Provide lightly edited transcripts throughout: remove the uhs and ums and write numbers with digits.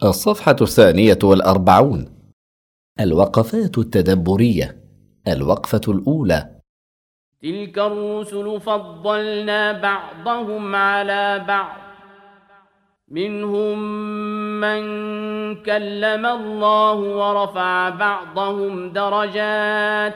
الصفحة 42. الوقفات التدبرية. الوقفة الأولى: تلك الرسل فضلنا بعضهم على بعض منهم من كلم الله ورفع بعضهم درجات.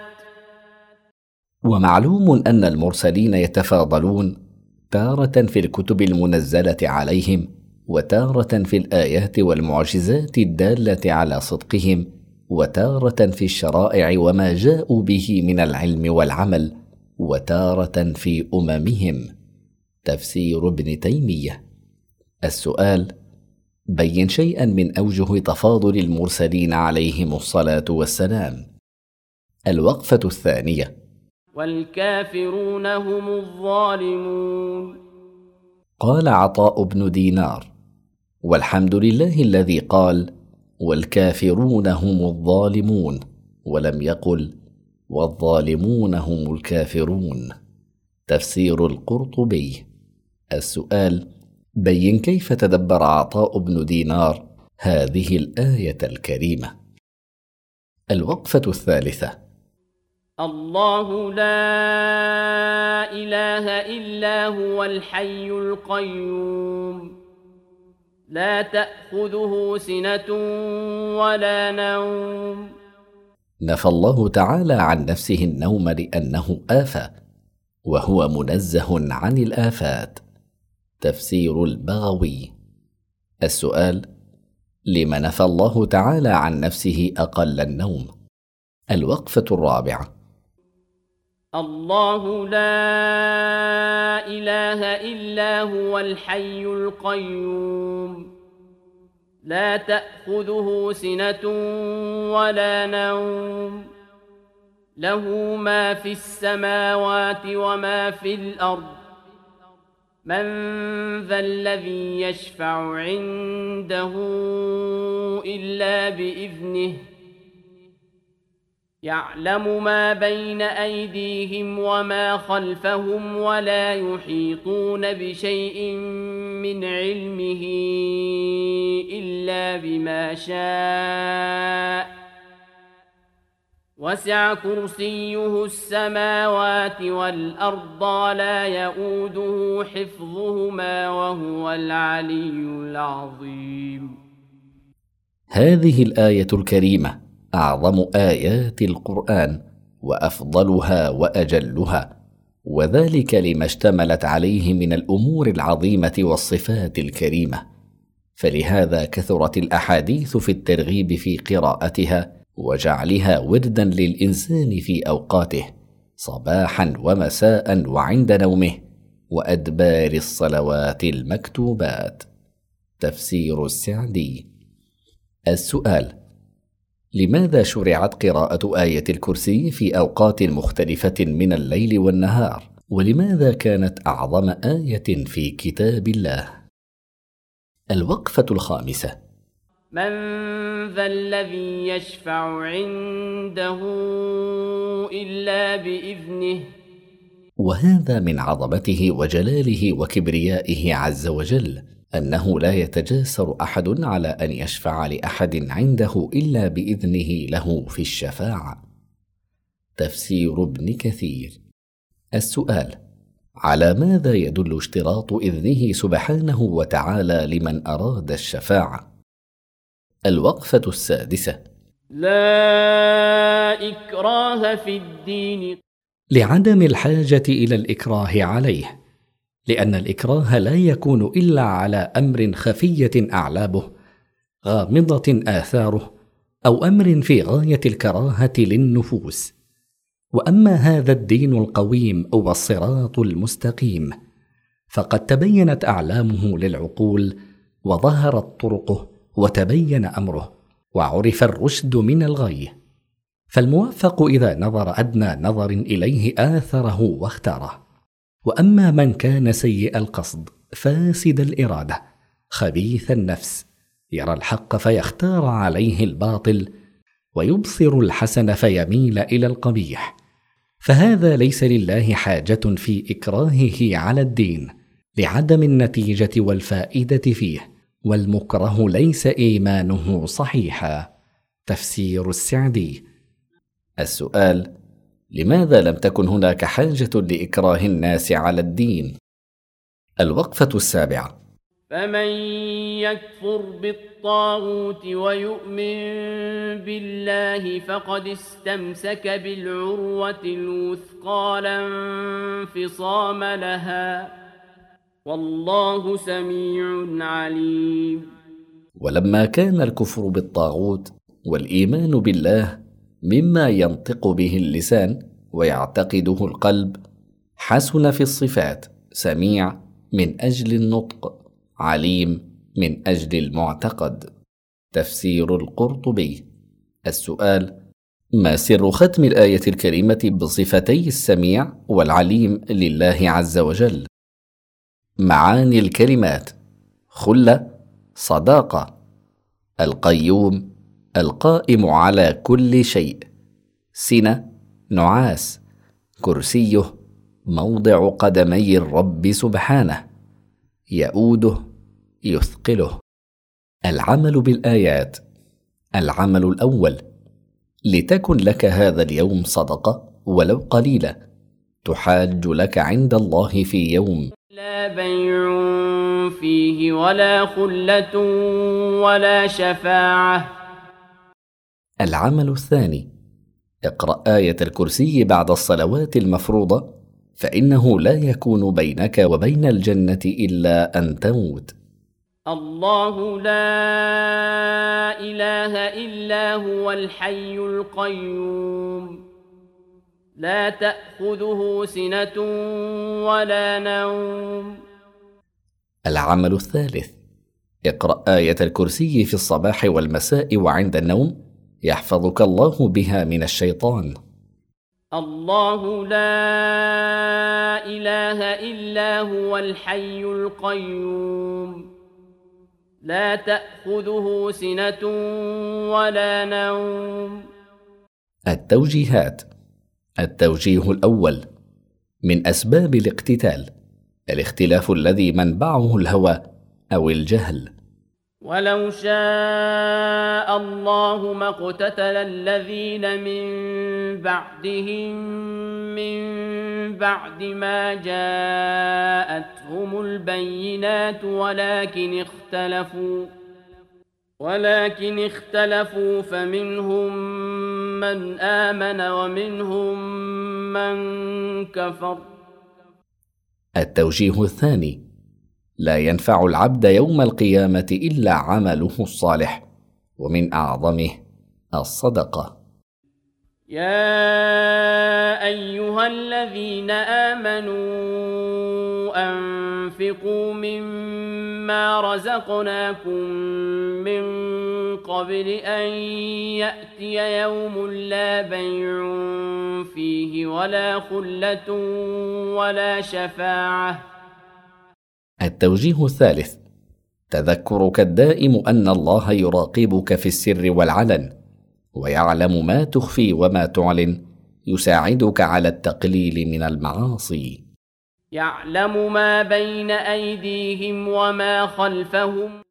ومعلوم أن المرسلين يتفاضلون تارة في الكتب المنزلة عليهم، وتارة في الآيات والمعجزات الدالة على صدقهم، وتارة في الشرائع وما جاءوا به من العلم والعمل، وتارة في أممهم. تفسير ابن تيمية. السؤال: بين شيئا من أوجه تفاضل المرسلين عليهم الصلاة والسلام. الوقفة الثانية: والكافرون هم الظالمون. قال عطاء بن دينار: والحمد لله الذي قال والكافرون هم الظالمون، ولم يقل والظالمون هم الكافرون. تفسير القرطبي. السؤال: بين كيف تدبر عطاء بن دينار هذه الآية الكريمة. الوقفة الثالثة: الله لا إله إلا هو الحي القيوم لا تأخذه سنة ولا نوم. نفى الله تعالى عن نفسه النوم لأنه آفة، وهو منزه عن الآفات. تفسير البغوي. السؤال: لم نفى الله تعالى عن نفسه أقل النوم؟ الوقفة الرابعة: الله لا إله إلا هو الحي القيوم لا تأخذه سنة ولا نوم له ما في السماوات وما في الأرض من ذا الذي يشفع عنده إلا بإذنه يعلم ما بين أيديهم وما خلفهم ولا يحيطون بشيء من علمه إلا بما شاء وسع كرسيه السماوات والأرض لا يؤوده حفظهما وهو العلي العظيم. هذه الآية الكريمة أعظم آيات القرآن وأفضلها وأجلها، وذلك لما اشتملت عليه من الأمور العظيمة والصفات الكريمة، فلهذا كثرت الأحاديث في الترغيب في قراءتها وجعلها وردا للإنسان في أوقاته صباحا ومساء وعند نومه وأدبار الصلوات المكتوبات. تفسير السعدي. السؤال: لماذا شرعت قراءة آية الكرسي في أوقات مختلفة من الليل والنهار؟ ولماذا كانت أعظم آية في كتاب الله؟ الوقفة الخامسة: من ذا الذي يشفع عنده إلا بإذنه. وهذا من عظمته وجلاله وكبريائه عز وجل، أنه لا يتجاسر أحد على أن يشفع لأحد عنده إلا بإذنه له في الشفاعة. تفسير ابن كثير. السؤال: على ماذا يدل اشتراط إذنه سبحانه وتعالى لمن أراد الشفاعة؟ الوقفة السادسة: لا إكراه في الدين. لعدم الحاجة إلى الإكراه عليه، لأن الإكراه لا يكون إلا على أمر خفية أعلابه غامضة آثاره، أو أمر في غاية الكراهة للنفوس. وأما هذا الدين القويم والصراط المستقيم فقد تبينت أعلامه للعقول، وظهرت طرقه، وتبين أمره، وعرف الرشد من الغي، فالموفق إذا نظر أدنى نظر إليه آثره واختاره. وأما من كان سيء القصد فاسد الإرادة خبيث النفس، يرى الحق فيختار عليه الباطل، ويبصر الحسن فيميل إلى القبيح، فهذا ليس لله حاجة في إكراهه على الدين لعدم النتيجة والفائدة فيه، والمكره ليس إيمانه صحيحا. تفسير السعدي. السؤال: لماذا لم تكن هناك حاجة لإكراه الناس على الدين؟ الوقفة السابعة. فمن يكفر بالطاغوت ويؤمن بالله فقد استمسك بالعروة الوثقى لا انفصام لها، والله سميع عليم. ولما كان الكفر بالطاغوت والإيمان بالله مما ينطق به اللسان ويعتقده القلب، حسن في الصفات سميع من أجل النطق، عليم من أجل المعتقد. تفسير القرطبي. السؤال: ما سر ختم الآية الكريمة بصفتي السميع والعليم لله عز وجل؟ معاني الكلمات: خلة، صداقة، القيوم، القائم على كل شيء، سنة، نعاس، كرسيه، موضع قدمي الرب سبحانه، يؤوده، يثقله. العمل بالآيات. العمل الأول: لتكن لك هذا اليوم صدقة ولو قليلة تحاج لك عند الله في يوم لا بيع فيه ولا خلة ولا شفاعة. العمل الثاني: اقرأ آية الكرسي بعد الصلوات المفروضة، فإنه لا يكون بينك وبين الجنة إلا أن تموت. الله لا إله إلا هو الحي القيوم، لا تأخذه سنة ولا نوم. العمل الثالث: اقرأ آية الكرسي في الصباح والمساء وعند النوم، يحفظك الله بها من الشيطان. الله لا إله إلا هو الحي القيوم، لا تأخذه سنة ولا نوم. التوجيهات. التوجيه الأول: من أسباب الاقتتال الاختلاف الذي منبعه الهوى أو الجهل. ولو شاء الله ما اقتتل الذين من بعدهم من بعد ما جاءتهم البينات ولكن اختلفوا فمنهم من آمن ومنهم من كفر. التوجيه الثاني: لا ينفع العبد يوم القيامة إلا عمله الصالح، ومن أعظمه الصدقة. يا أيها الذين آمنوا أنفقوا مما رزقناكم من قبل أن يأتي يوم لا بيع فيه ولا خلة ولا شفاعة. التوجيه الثالث: تذكرك الدائم أن الله يراقبك في السر والعلن، ويعلم ما تخفي وما تعلن، يساعدك على التقليل من المعاصي. يعلم ما بين أيديهم وما خلفهم